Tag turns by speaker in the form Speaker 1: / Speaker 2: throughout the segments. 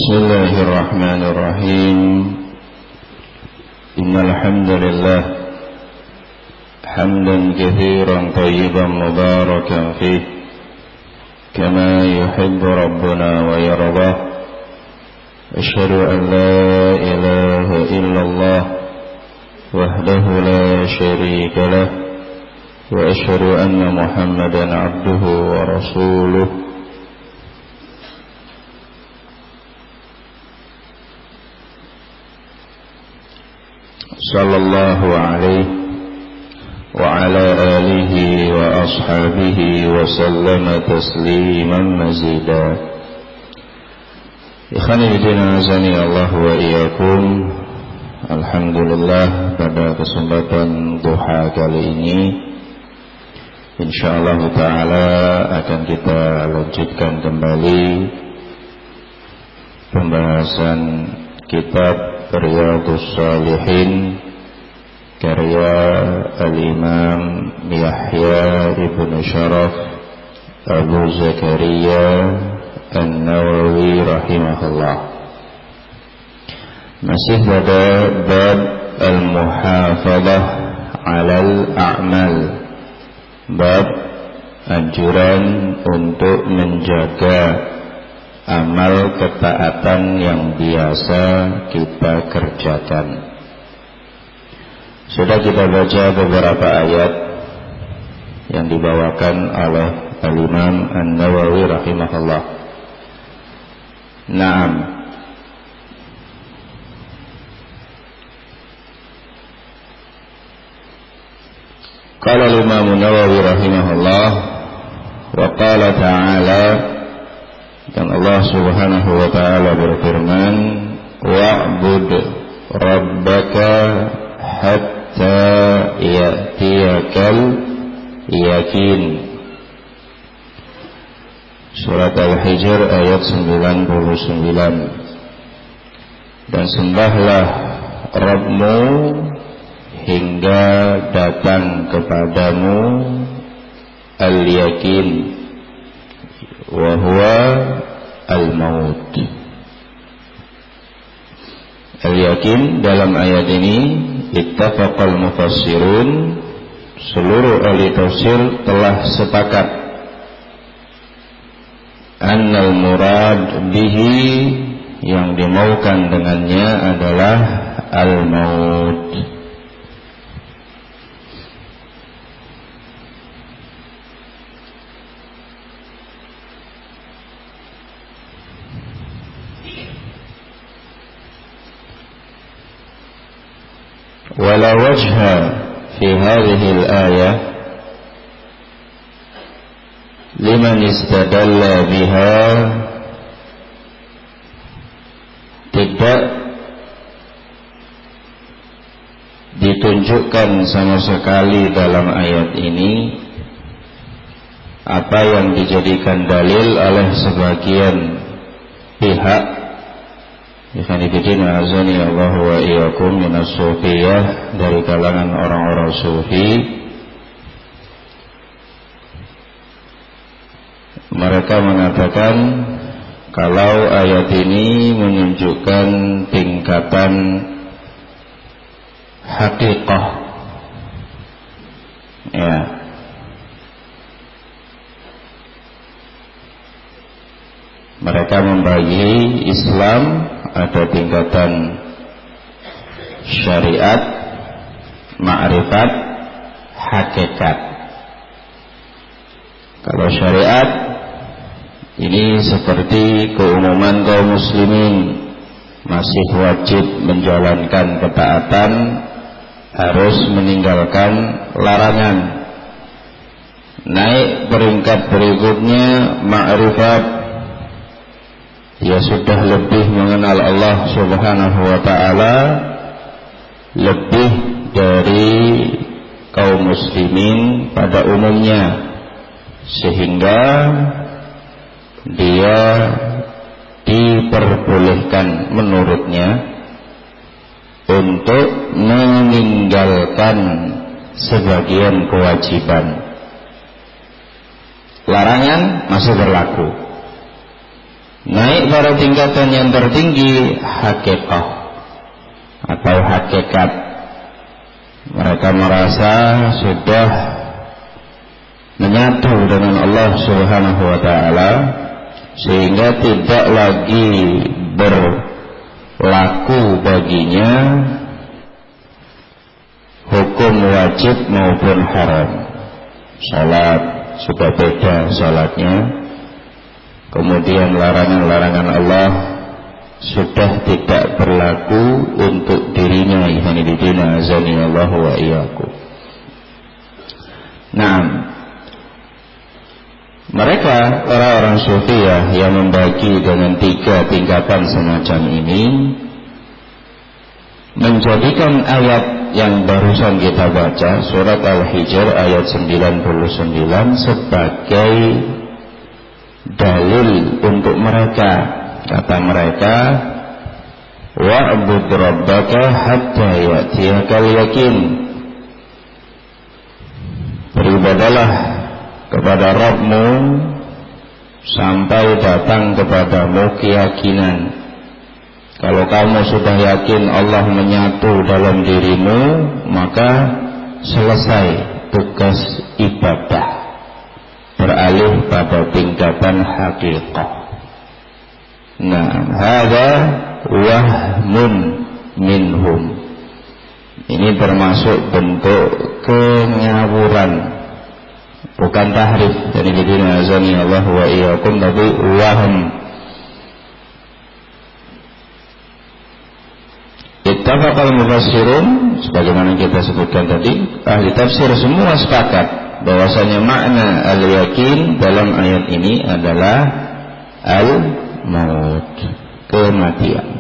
Speaker 1: Bismillahirrahmanirrahim. Innal hamdalillah hamdan katsiran thayyiban mubarakan fih kama yuhibbu rabbuna wa yardah. Asyhadu an la ilaha illallah wahdahu la syarika lah wa asyhadu anna Muhammadan abduhu wa rasuluh. Sallallahu alaihi wa ala alihi wa ashabihi wa sallama tasliman mazida. Ikhwani fillah azani Allah wa iyyakum. Alhamdulillah, pada kesempatan duha kali ini insyaallah taala akan kita lanjutkan kembali pembahasan kitab Riyadhus Shalihin karya Al-Imam Yahya ibn Sharaf Abu Zakaria An-Nawawi rahimahullah. Masih pada bab al-muhafadzah 'alal a'mal, bab anjuran untuk menjaga amal ketaatan yang biasa kita kerjakan. Sudah kita baca beberapa ayat yang dibawakan oleh Al-Imam An-Nawawi rahimahullah. Naam. Qala Al-Imam An-Nawawi rahimahullah wa qala ta'ala, dan Allah subhanahu wa ta'ala berfirman, wa'bud rabbaka hatta ya'tiyakal yakin. Surat Al-Hijr ayat 99. Dan sembahlah Rabbmu hingga datang kepadamu al-yakin, wa huwa al-maut. Al-yakin dalam ayat ini ittafaqal mufassirun, seluruh ahli tafsir telah sepakat, annal murad bihi, yang dimaukan dengannya adalah al-maut. ولا وجه في هذه الآية لمن استدل بها, tidak ditunjukkan sama sekali dalam ayat ini apa yang dijadikan dalil oleh sebagian pihak, Ikhwanifidina azani Allah wa iyyakum, minas sufiyah, dari kalangan orang-orang sufi. Mereka mengatakan kalau ayat ini menunjukkan tingkatan hakikah, ya, mereka membagi Islam ada tingkatan syariat, ma'rifat, hakikat. Kalau syariat ini seperti keumuman kaum muslimin, masih wajib menjalankan ketaatan, harus meninggalkan larangan. Naik peringkat berikutnya ma'rifat, ya sudah lebih mengenal Allah subhanahu wa ta'ala, lebih dari kaum muslimin pada umumnya, sehingga dia diperbolehkan menurutnya untuk meninggalkan sebagian kewajiban. Larangan masih berlaku. naik pada tingkatan yang tertinggi, hakikat atau hakikat. Mereka merasa sudah menyatu dengan Allah Subhanahu wa ta'ala, sehingga tidak lagi berlaku baginya hukum wajib maupun haram. Salat sudah beda salatnya, kemudian larangan-larangan Allah sudah tidak berlaku untuk dirinya. Ikhwanifidina azani Allah wa iyyakum. Nah, mereka orang-orang Sufiyah yang membagi dengan 3 tingkatan semacam ini menjadikan ayat yang barusan kita baca, surat Al-Hijr ayat 99, sebagai dalil untuk mereka. Kata mereka, wa'bud rabbaka hatta ya'tiyakal yakin. Beribadalah kepada Rabbmu sampai datang kepadamu keyakinan. Kalau kamu sudah yakin Allah menyatu dalam dirimu, maka selesai tugas ibadah, beralih pada tingkatan hakikat. Nah, hadza wahmun minhum. Ini termasuk bentuk kengawuran, bukan tahrif. Jadi bidina azani Allah wa iyyakum, tapi wahm. Ittafaqal mufassirun, sebagaimana kita sebutkan tadi, ahli tafsir semua sepakat bahwasanya makna al-yakin dalam ayat ini adalah al-maut, kematian.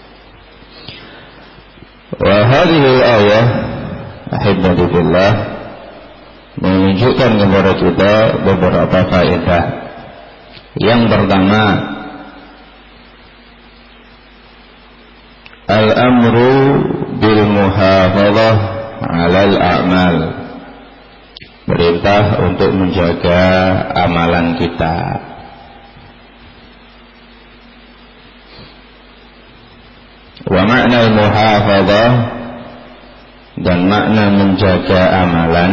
Speaker 1: Wa hadhihi al-ayah ahibbati billah menunjukkan kepada kita beberapa faedah. Yang pertama, al-amru bil muhafadzah 'alal a'mal, perintah untuk menjaga amalan kita. Wa makna al-muhafadzah, dan makna menjaga amalan,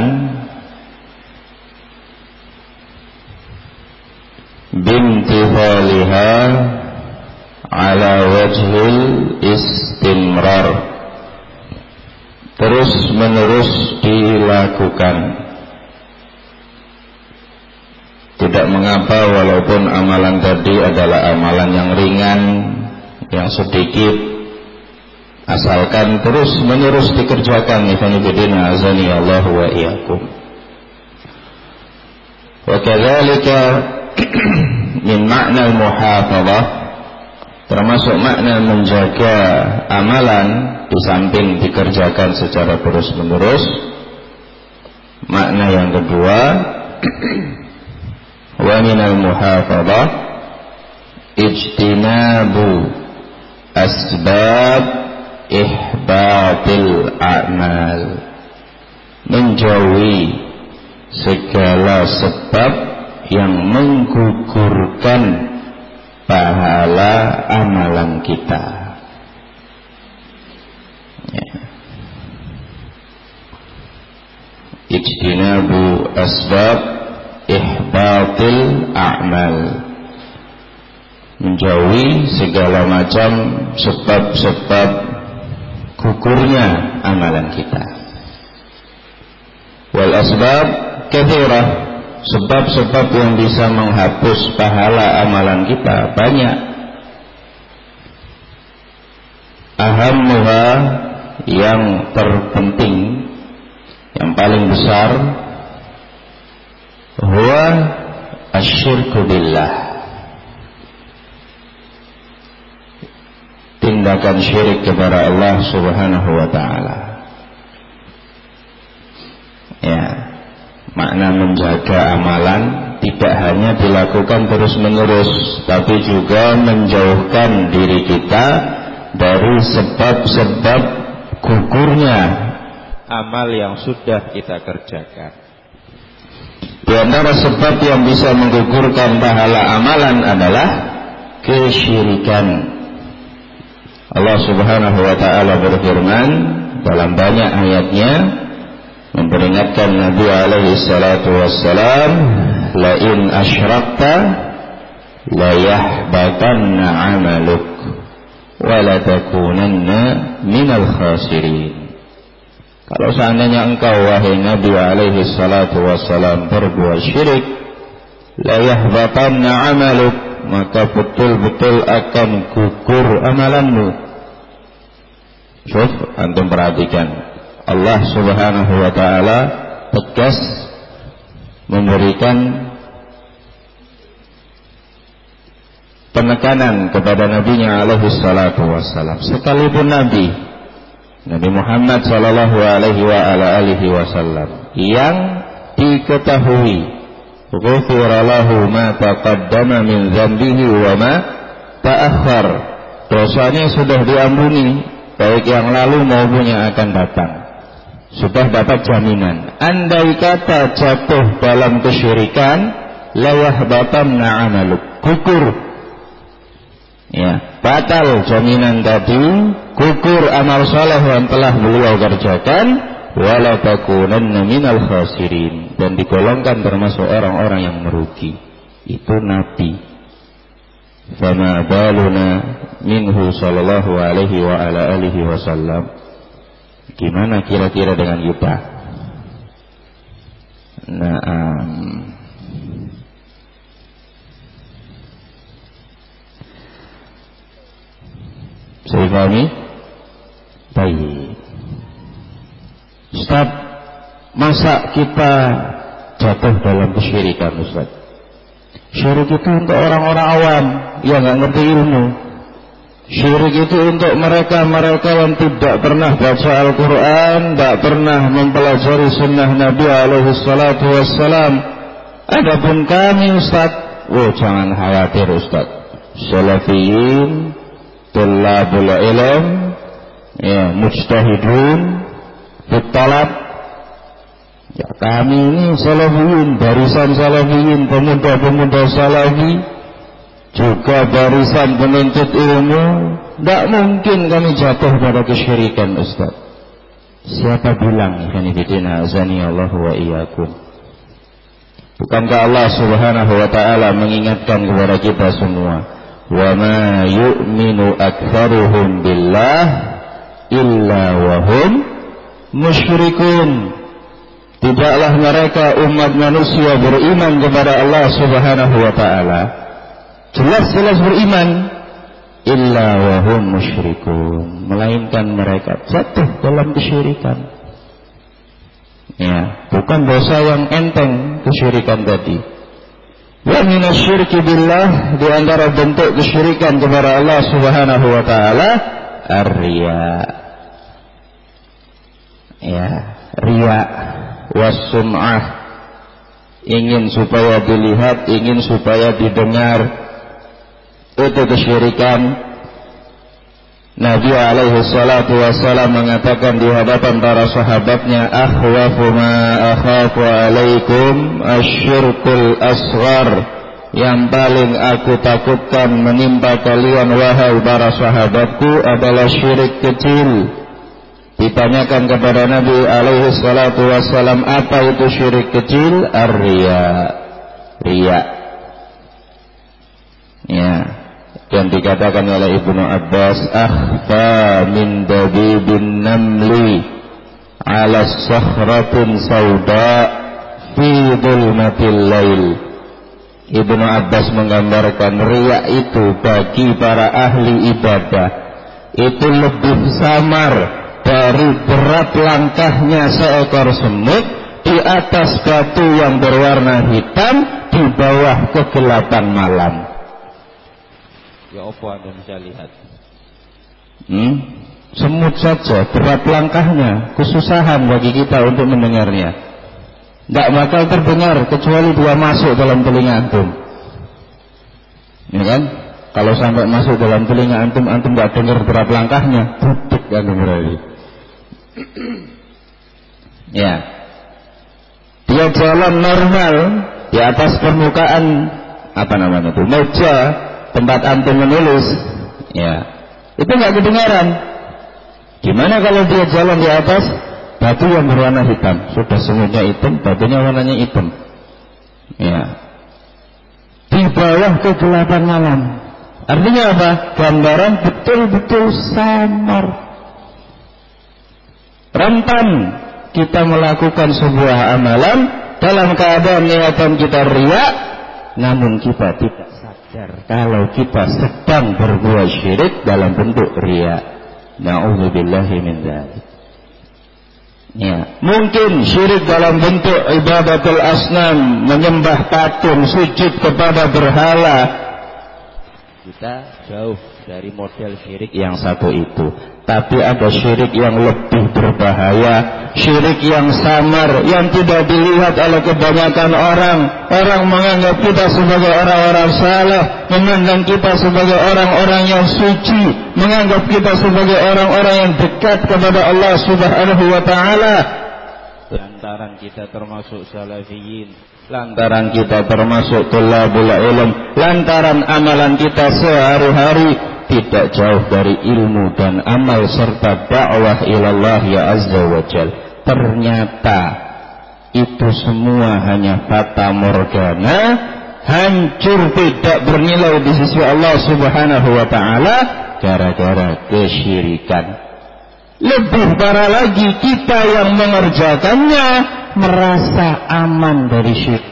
Speaker 1: bimtithaliha ala wajhil istimrar, terus menerus dilakukan. Tidak mengapa walaupun amalan tadi adalah amalan yang ringan, yang sedikit, asalkan terus menerus dikerjakan. Ikhwanifidina azani Allah wa iyyakum. Wa kadzalika min makna al-muhafadzah, termasuk makna menjaga amalan di samping dikerjakan secara terus-menerus. Makna yang kedua, wa minal muhafadzah ijtinabu asbab ihbatil a'mal, menjauhi segala sebab yang menggugurkan pahala amalan kita. Ijtinabu asbab ihbatil a'mal, menjauhi segala macam sebab-sebab gugurnya amalan kita. Wal asbab katsirah, sebab-sebab yang bisa menghapus pahala amalan kita banyak. Ahammuha, yang terpenting, yang paling besar, huwa asyirku billah, tindakan syirik kepada Allah Subhanahu wa ta'ala. Ya, makna menjaga amalan tidak hanya dilakukan terus-menerus, tapi juga menjauhkan diri kita dari sebab-sebab gugurnya amal yang sudah kita kerjakan. Di antara sebab yang bisa menggugurkan pahala amalan adalah kesyirikan. Allah Subhanahu wa taala berfirman dalam banyak ayatnya memperingatkan Nabi alaihi salatu wassalam, la in asyrakta la yahbatanna 'amaluk wa la takunanna minal khasirin. Kalau seandainya engkau wahai Nabi alaihi salatu wassalam berbuat syirik, la yahbatanna 'amaluk, maka betul-betul akan gugur amalanmu. Syuf, antum perhatikan, Allah Subhanahu wa taala tegas memberikan penekanan kepada nabinya alaihi salatu wassalam. Sekalipun Nabi Muhammad sallallahu alaihi wa ala alihi wasallam yang diketahui ghufira lahu ma taqaddama min dzambihi wa ma ta'akhkhar, dosanya sudah diampuni baik yang lalu maupun yang akan datang, sudah dapat jaminan. Andai kata jatuh dalam kesyirikan, la yahbatanna 'amaluk, gugur, ya, batal jaminan tadi, gugur amal saleh yang telah beliau kerjakan, wala takunanna minal khasirin, dan digolongkan termasuk orang-orang yang merugi. Itu Nabi. Fama baluna minhu sallallahu alaihi wa ala alihi wasallam. Gimana kira-kira dengan kita? Saya pahami? Baik. Ustaz, masa kita jatuh dalam kesyirikan, Ustaz? Syirik itu untuk orang-orang awam yang nggak ngerti ilmu. Syirik itu untuk mereka-mereka yang tidak pernah baca Al-Quran, tidak pernah mempelajari sunnah Nabi alaihi salatu wassalam. Adapun kami, Ustaz, jangan khawatir, Ustaz. Salafiyin, tullabul ilm, ya, mujtahidun, bittalab. Ya, kami ini salafiyin, barisan salafiyin, pemuda-pemuda salafi, juga barisan penuntut ilmu. Tidak mungkin kami jatuh pada kesyirikan, Ustaz. Siapa bilang? Ikhwanifidina azani Allah wa iyyakum. Bukankah Allah Subhanahu wa ta'ala mengingatkan kepada kita semua, wa ma yu'minu aktsaruhum billah illa wa hum musyrikun. Tidaklah mereka umat manusia beriman kepada Allah Subhanahu wa ta'ala, jelas-jelas beriman, illa wa hum musyrikun, melainkan mereka jatuh dalam kesyirikan. Ya, bukan dosa yang enteng kesyirikan tadi. Wa minasyirki billah, di antara bentuk kesyirikan kepada Allah Subhanahu wa ta'ala, ar-riya. Ya, riya was-sum'ah, ingin supaya dilihat, ingin supaya didengar, itu kesyirikan. Nabi alaihi salatu wassalam mengatakan di hadapan para sahabatnya, akhwafu ma akhafu alaikum asyirkul asghar, yang paling aku takutkan menimpa kalian wahai para sahabatku adalah syirik kecil. Ditanyakan kepada Nabi alaihi salatu wassalam, apa itu syirik kecil? Ar-riya, riya. Ya, yang dikatakan oleh Ibnu Abbas, akhfa min dabibin namli ala sakhratin sauda fi dhulmatil lail. Ibnu Abbas menggambarkan riya itu bagi para ahli ibadah itu lebih samar dari berat langkahnya seekor semut di atas batu yang berwarna hitam di bawah kegelapan malam. Ya, apa Anda bisa lihat? Semut saja berat langkahnya, kesusahan bagi kita untuk mendengarnya. Tidak bakal terdengar kecuali dia masuk dalam telinga antum. Ya kan? Kalau sampai masuk dalam telinga antum tidak dengar berat langkahnya, tutup antum berarti. Ya, dia jalan normal di atas permukaan meja tempat antum menulis, ya, itu nggak kedengaran. Gimana kalau dia jalan di atas batu yang berwarna hitam, sudah semuanya hitam, batunya warnanya hitam, ya, di bawah kegelapan malam. Artinya apa? Gambaran betul-betul samar, rentan kita melakukan sebuah amalan dalam keadaan niatan kita riya, namun kita tidak sadar kalau kita sedang berbuat syirik dalam bentuk riya. Na'udzubillahi min dzalik. Ya, mungkin syirik dalam bentuk ibadatul asnam, menyembah patung, sujud kepada berhala. Kita jauh dari model syirik yang satu itu. Tapi ada syirik yang lebih berbahaya, syirik yang samar, yang tidak dilihat oleh kebanyakan orang. Orang menganggap kita sebagai orang-orang saleh, memandang kita sebagai orang-orang yang suci, menganggap kita sebagai orang-orang yang dekat kepada Allah Subhanahu wa ta'ala. Lantaran kita termasuk salafiyin, lantaran kita termasuk thalabul ilm, lantaran amalan kita sehari-hari tidak jauh dari ilmu dan amal serta dakwah ilallah ya azza wa jal. Ternyata itu semua hanya fata morgana, hancur, tidak bernilai di sisi Allah Subhanahu wa ta'ala gara-gara kesyirikan. Lebih parah lagi, kita yang mengerjakannya merasa aman dari syirik.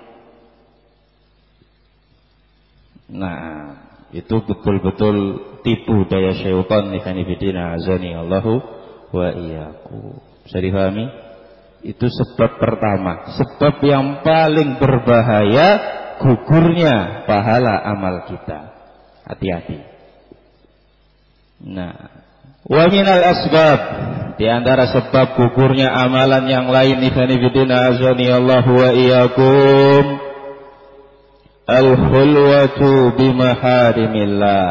Speaker 1: Nah, itu betul-betul tipu daya syaitan. Ikhwanifidina azani Allahu wa iyyakum. Bisa difahami? Itu sebab pertama, sebab yang paling berbahaya, gugurnya pahala amal kita. Hati-hati. Nah, wa minal asbab, di antara sebab gugurnya amalan yang lain, ikhwanifidina azani Allahu wa iyyakum, al-khulwatu bimaharimillah.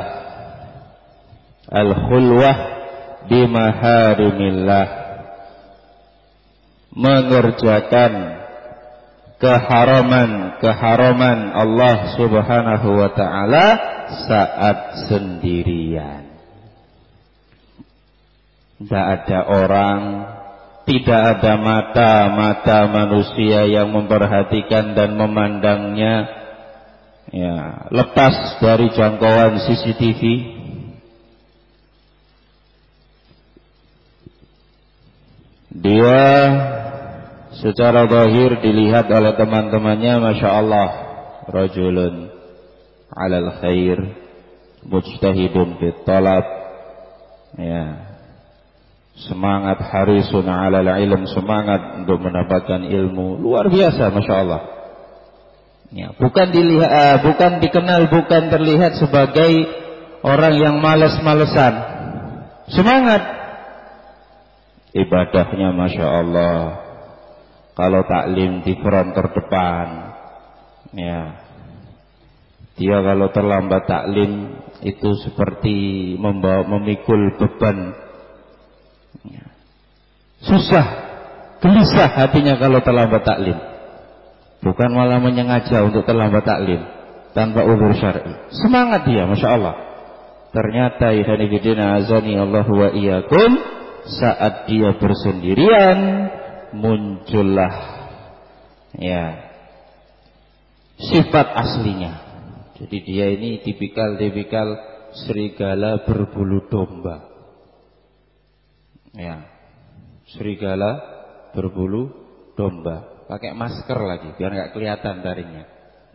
Speaker 1: Al-khulwah bimaharimillah, mengerjakan keharaman Allah Subhanahu wa ta'ala saat sendirian. Tidak ada orang, tidak ada mata manusia yang memperhatikan dan memandangnya, ya, lepas dari jangkauan CCTV. Dia secara zahir dilihat oleh teman-temannya, masya Allah, rajulun alal khair, mujtahidun fit talab, ya, semangat, harisun alal ilm, semangat untuk mendapatkan ilmu, luar biasa, masya Allah. Ya, bukan dilihat, bukan dikenal, bukan terlihat sebagai orang yang malas-malesan, semangat. Ibadahnya masya Allah, kalau taklim di front terdepan, ya, dia kalau terlambat taklim itu seperti memikul beban, ya. Susah, gelisah hatinya kalau terlambat taklim. Bukan malah menyengaja untuk terlambat taklim tanpa uzur syar'i. Semangat dia, masya Allah. Ternyata ikhwanifidina azani Allahu wa iyyakum, saat dia bersendirian muncullah, ya, sifat aslinya. Jadi dia ini tipikal serigala berbulu domba. Ya, serigala berbulu domba, pakai masker lagi biar nggak kelihatan taringnya.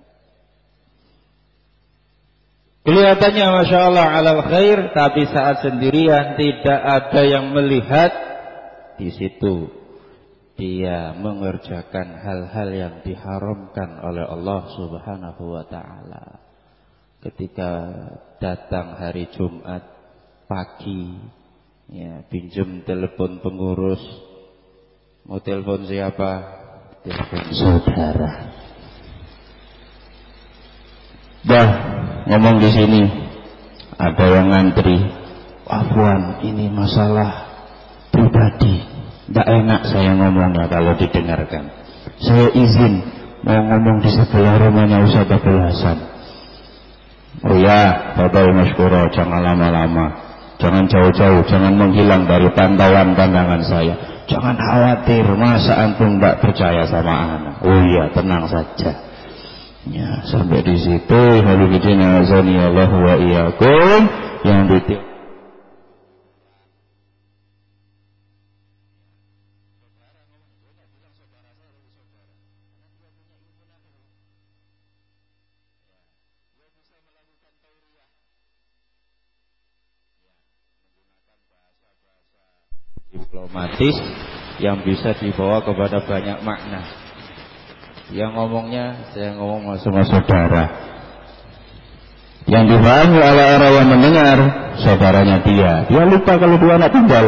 Speaker 1: Kelihatannya masya Allah alal khair, tapi saat sendirian tidak ada yang melihat. Di situ dia mengerjakan hal-hal yang diharamkan oleh Allah Subhanahu wa ta'ala. Ketika datang hari Jumat pagi, ya, pinjam telepon pengurus. Mau telepon siapa? Telepon saudara. Ngomong di sini ada yang ngantri, afwan, ini masalah pribadi, tidak enak saya ngomongnya kalau didengarkan. Saya izin mau ngomong di sebelah rumahnya Ustaz Abdul Hasan. Oh ya, Bapak Masykuro, jangan lama-lama, jangan jauh-jauh, jangan menghilang dari pantauan pandangan saya. Jangan khawatir, masa antum tidak percaya sama anak. Oh iya, tenang saja. Ya, sampai di situ, halidina azanillahu wa iyyakum, yang ditiup. Diplomatis yang bisa dibawa kepada banyak makna. Yang ngomongnya saya ngomong sama saudara. Yang dipahami oleh orang yang mendengar saudaranya dia. Dia lupa kalau dia anak tunggal.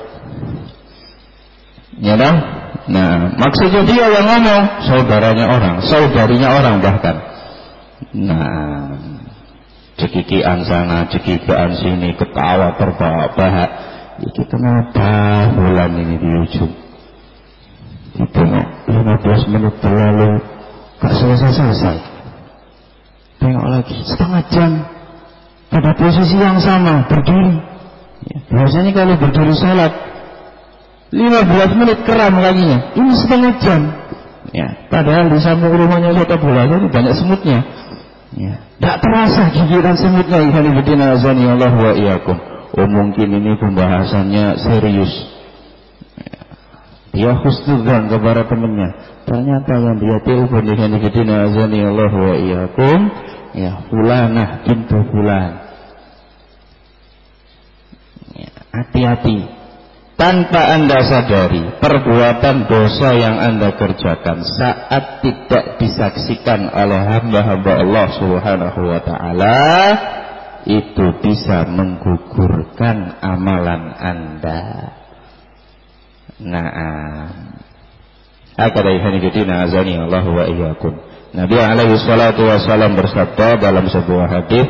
Speaker 1: Ya dah? Nah, maksudnya dia yang ngomong, saudaranya orang, saudarinya orang bahkan. Nah, cekikian sana, cekikian sini, ketawa terbahak-bahak. Itu kenapa bulan ini di ujung? Itu 15 menit berlalu, gak selesai-selesai. Tengok lagi, setengah jam pada posisi yang sama, berdiri. Ya, biasanya kalau berdiri salat 15 menit keram kakinya, ini setengah jam. Ya, padahal di samping rumahnya kota bola itu banyak semutnya. Ya, tak terasa gigiran semutnya. Ikhwan fillah azanillahu wa iyyakum. Oh, mungkin ini pembahasannya serius. Ya, dia husnudzan kepada temannya. Ternyata yang dia telepon dengan ikhwan azanillahu wa iyyakum, ya, fulanah bintu fulan. Ya, hati-hati. Tanpa Anda sadari, perbuatan dosa yang Anda kerjakan saat tidak disaksikan oleh hamba-hamba Allah Subhanahu wa ta'ala, itu bisa menggugurkan amalan Anda. Hakada ikhwanifidina azani Allah wa iyyakum. Nabi alaihi salatu wassalam bersabda dalam sebuah hadis,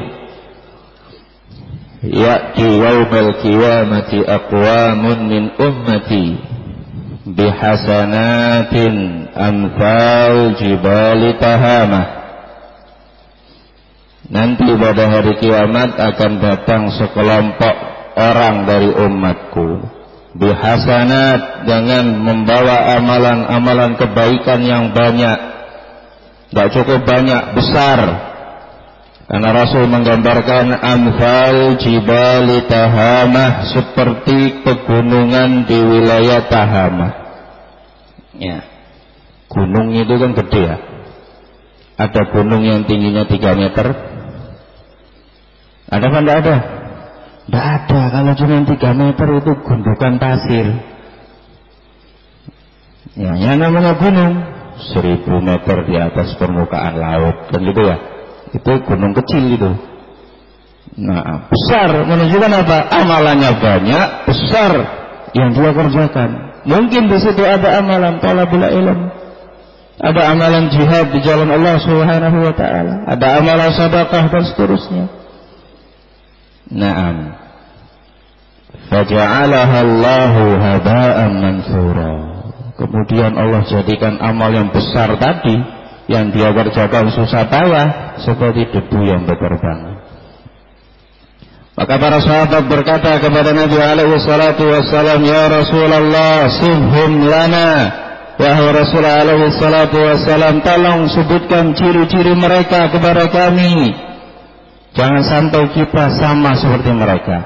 Speaker 1: ya'ti yawmal qiyamati aqwamun min ummati bihasanatin amthal jibali tahamah. Nanti pada hari kiamat akan datang sekelompok orang dari umatku bihasanat, dengan membawa amalan-amalan kebaikan yang banyak. Tidak cukup banyak, besar. Karena Rasul menggambarkan amthal jibali tahamah, seperti pegunungan di wilayah Tahamah. Ya, gunung itu kan gede ya. Ada gunung yang tingginya 3 meter. Ada apa enggak ada? Enggak ada. Kalau cuma 3 meter itu gundukan pasir. Ya, yang namanya gunung 1000 meter di atas permukaan laut, kan gitu ya. Itu gunung kecil itu. Nah, besar menunjukkan apa? Amalannya banyak, besar yang dia kerjakan. Mungkin di situ ada amalan talabul ilm, ada amalan jihad di jalan Allah Subhanahu wa taala, ada amalan sedekah dan seterusnya. Naam. Faja'alaha Allahu haba'an mansura. Kemudian Allah jadikan amal yang besar tadi yang dia kerjakan susah payah seperti debu yang berterbangan. Maka para sahabat berkata kepada Nabi alaihi salatu wassalam, ya Rasulullah, sifhum lana. Wahai Rasulullah alaihi salatu wassalam, tolong sebutkan ciri-ciri mereka kepada kami. Jangan sampai kita sama seperti mereka.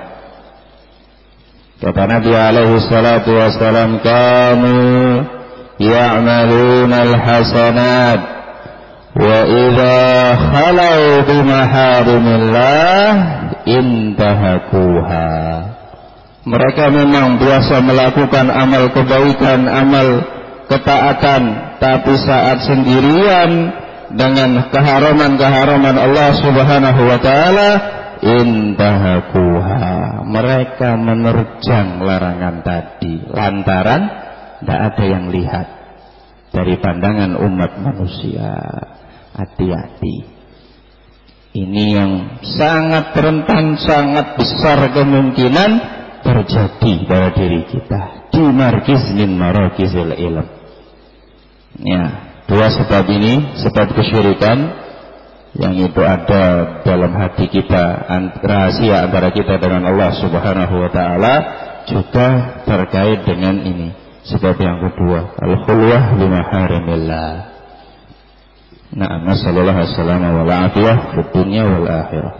Speaker 1: Kata Nabi alaihi salatu wassalam, kamu ya'maluna al-hasanat wa idza khalau bimaharimillah intahakuha. Mereka memang biasa melakukan amal kebaikan, amal ketaatan, tapi saat sendirian dengan keharaman-keharaman Allah Subhanahu wa taala, intahakuha, mereka menerjang larangan tadi lantaran tidak ada yang lihat dari pandangan umat manusia. Hati-hati, ini yang sangat rentan, sangat besar kemungkinan terjadi pada diri kita di markiz min marakizil ilm. Ya, 2 sebab ini, sebab kesyirikan yang itu ada dalam hati kita, rahasia antara kita dengan Allah Subhanahu wa taala, juga terkait dengan ini. Sebab yang kedua, al-khulwah bi maharimillah. Na'am, nasallallahu alaihi wal afiyah fid dunya wal akhirah.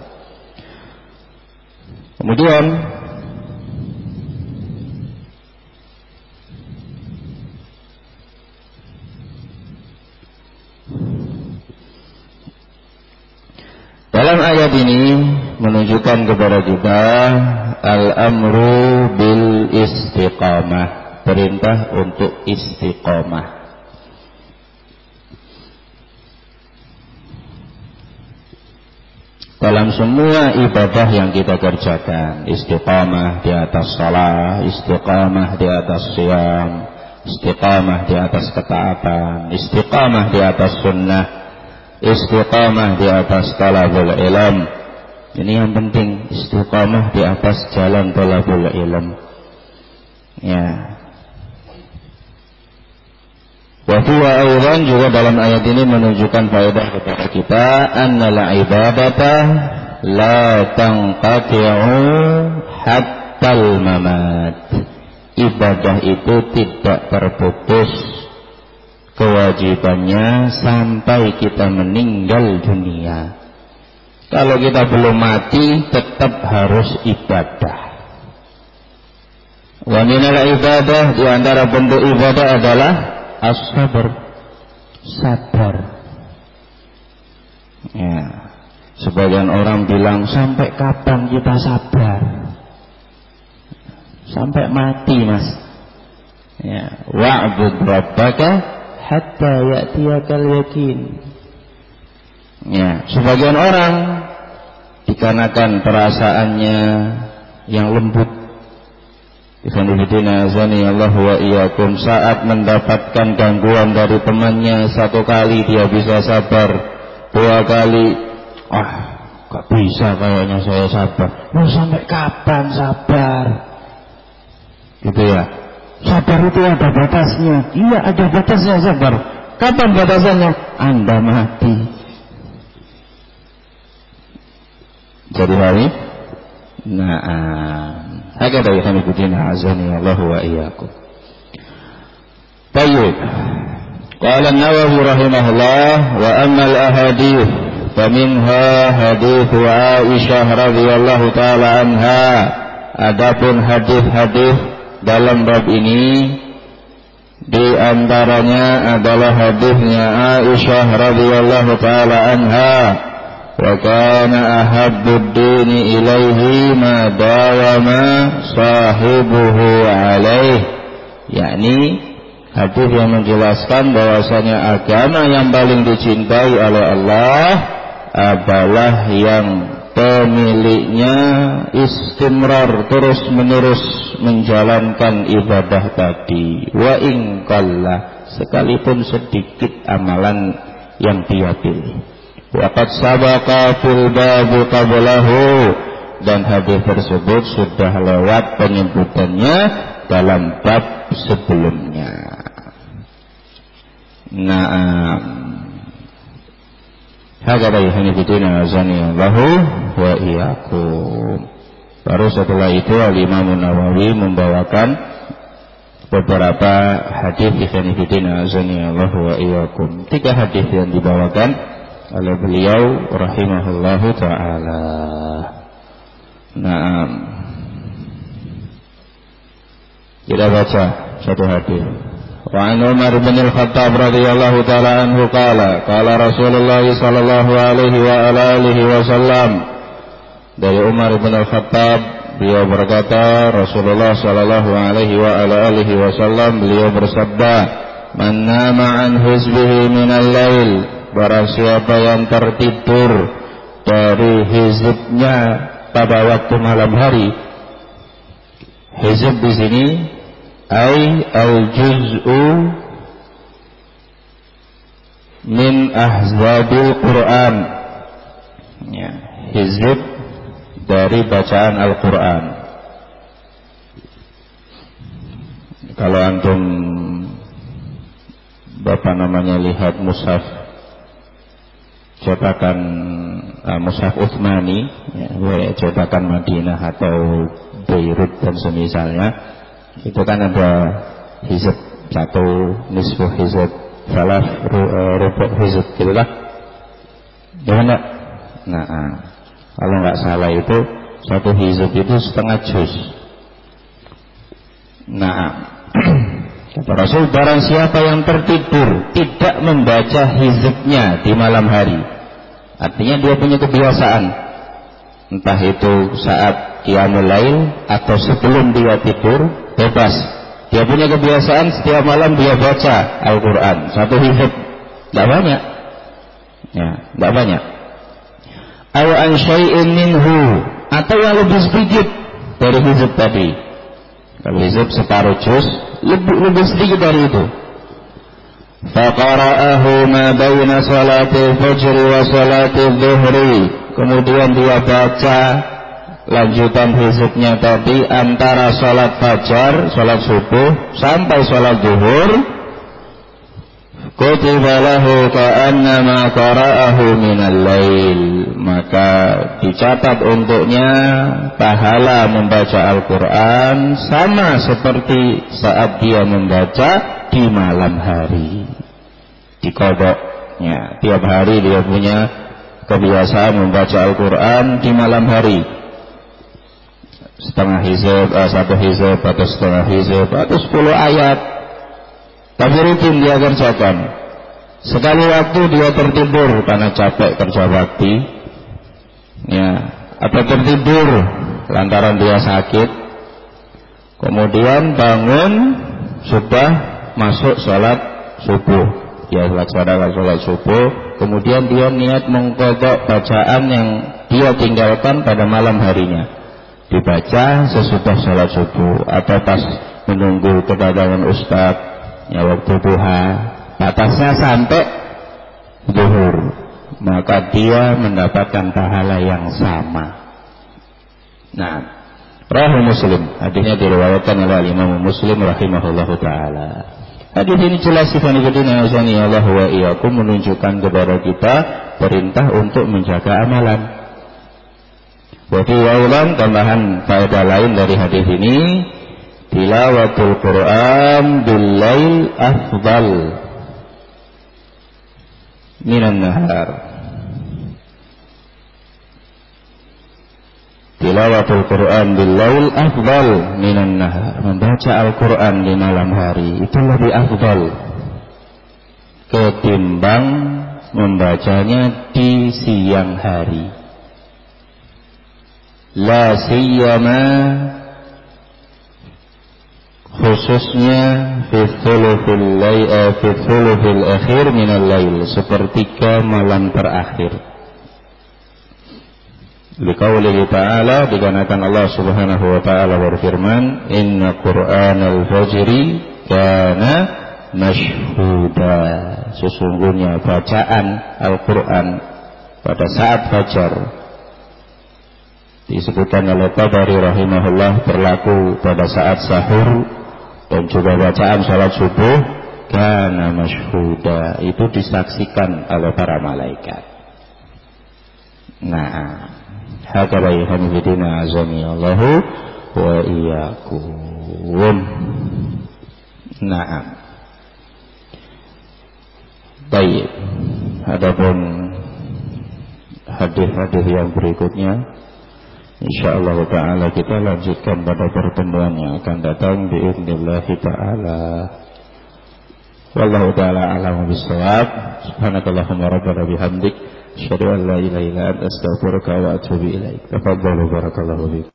Speaker 1: Kemudian dalam ayat ini menunjukkan kepada kita al-amru bil istiqamah, perintah untuk istiqamah. Dalam semua ibadah yang kita kerjakan, istiqamah di atas salat, istiqamah di atas shiyam, istiqamah di atas ketaatan, istiqamah di atas sunnah, istiqamah di atas talabul ilm. Ini yang penting, istiqamah di atas jalan talabul ilm. Ya. Wa aydan juga dalam ayat ini menunjukkan faedah kepada kita, annal ibadata la tanqati'u hattal mamat. Ibadah itu tidak terputus kewajibannya sampai kita meninggal dunia. Kalau kita belum mati tetap harus ibadah. Wa minal ibadah, di antara bentuk ibadah adalah as-sabr, sabar. Ya, sebagian orang bilang, sampai kapan kita sabar? Sampai mati, Mas. Ya, wa'bud rabbaka hatta ya'tiyakal yakin. Ya, sebagian orang dikarenakan perasaannya yang lembut, Allah wa iyyakum, saat mendapatkan gangguan dari temannya, satu kali dia bisa sabar, dua kali gak bisa kayaknya saya sabar. Mau sampai kapan sabar? Gitu ya. Sabar itu ada batasnya. Iya, ada batasnya sabar. Kapan batasannya? Anda mati. Jadi hari hakada yakhudina azani Allah wa iyyakum. Baik. Qala an-Nawawi rahimahullah, wa amma al-ahadits faminha hadits Aisyah radhiyallahu taala anha. Adapun hadis-hadis dalam bab ini di antaranya adalah hadisnya Aisyah radhiyallahu taala anha. Wa kana ahabbud dini ilaihi ma dawama sahibuhu alaih. Yakni hadis yang menjelaskan bahwasanya agama yang paling dicintai oleh Allah adalah yang pemiliknya istimrar, terus menerus menjalankan ibadah tadi. Wa in qalla, sekalipun sedikit amalan yang dia pilih. Waqad sabaqa fil bab qablahu, dan hadis tersebut sudah lewat penyebutannya dalam bab sebelumnya. Naam. Hakada yahnifidina azani Allahu wa iyyakum. Baru setelah itu Al-Imam Nawawi membawakan beberapa hadis yahnifidina azani Allahu wa iyyakum. 3 hadis yang dibawakan oleh beliau rahimahullahu ta'ala. Naam. Kita baca satu hadis. Wa an Umar bin Al-Khattab radhiyallahu ta'ala anhu qala Rasulullah sallallahu alaihi wa ala alihi wasallam. Dari Umar bin Al-Khattab, beliau berkata, Rasulullah sallallahu alaihi wa ala alihi wasallam beliau bersabda, man nama an hizbihi minal lail, barang siapa yang tertidur dari hizibnya pada waktu malam hari. Hizib di sini ay al-juz'u min ahzabil Quran. Ya, hizib dari bacaan Al-Quran. Kalau antum lihat mushaf cetakan Mushaf Utsmani, ya, cetakan Madinah atau Beirut dan semisalnya, itu kan ada hizb 1, nisfu hizb, salah rubu' hizb, gitu lah. Ya enggak? Nah, kalau enggak salah itu satu hizb itu setengah juz. Nah, kata Rasul, barang siapa yang tertidur tidak membaca hizbnya di malam hari, artinya dia punya kebiasaan, entah itu saat qiyamul lail atau sebelum dia tidur, bebas. Dia punya kebiasaan setiap malam dia baca Al-Quran, satu hizb, tidak banyak, ya, tidak banyak. Aw an syai'in minhu, atau yang lebih sedikit dari hizb tadi. Kalau hizb separuh juz, lebih sedikit dari itu. Faqara'ahu ma baina salatil fajr wa salatil dhuhri, kemudian dia baca lanjutan hizbnya tadi antara salat fajar, salat subuh sampai salat zuhur. Kutiba lahu ka'annama qara'ahu minal lail, maka dicatat untuknya pahala membaca Al-Quran sama seperti saat dia membaca di malam hari. Dikodoknya, tiap hari dia punya kebiasaan membaca Al-Quran di malam hari, setengah hizb, satu hizb atau setengah hizb atau 10 ayat, tapi rutin dia kerjakan. Sekali waktu dia tertidur karena capek kerja bakti, ya, atau tertidur lantaran dia sakit, kemudian bangun sudah masuk sholat subuh, dia laksanakan sholat subuh, kemudian dia niat mengqadha bacaan yang dia tinggalkan pada malam harinya, dibaca sesudah sholat subuh atau pas menunggu kedatangan ustaz, ya, waktu duha, batasnya sampai zuhur, maka dia mendapatkan pahala yang sama. Nah, rawahu Muslim, hadisnya diriwayatkan oleh Imam Muslim rahimahullahu taala. Hadis ini jelas ikhwan fillah azani Allah wa iyyakum, menunjukkan kepada kita perintah untuk menjaga amalan. Wa fi ulang tambahan faedah lain dari hadis ini, tilawatul Quran bil lail afdal minan nahar. Tilawatul Quran bil lail afdal minan nahar, membaca Al-Quran di malam hari itu lebih afdal ketimbang membacanya di siang hari. La siyama, khususnya fi thuluthil akhir minal lail, sepertiga malam terakhir. Liqaulihi ta'ala, dikarenakan Allah subhanahu wa ta'ala berfirman, inna qur'anal fajri kana mashhuda, sesungguhnya bacaan Al-Quran pada saat fajar, disebutkan oleh Tabari rahimahullah, berlaku pada saat sahur dan juga bacaan salat subuh, kana masyhuda, itu disaksikan oleh para malaikat. Nah, hakala ihsanidina azani Allahu wa iyyakum. Nah, baik, adapun hadis-hadis yang berikutnya insyaallah ta'ala kita lanjutkan pada pertemuan yang akan datang biidznillah ta'ala. Wallahu ta'ala a'lam bissawab. Subhanakallahumma rabbana bihamdik, asyhadu an la ilaha illa anta, astaghfiruka wa atubu ilaik. Tafadhalu barakallahu fiik.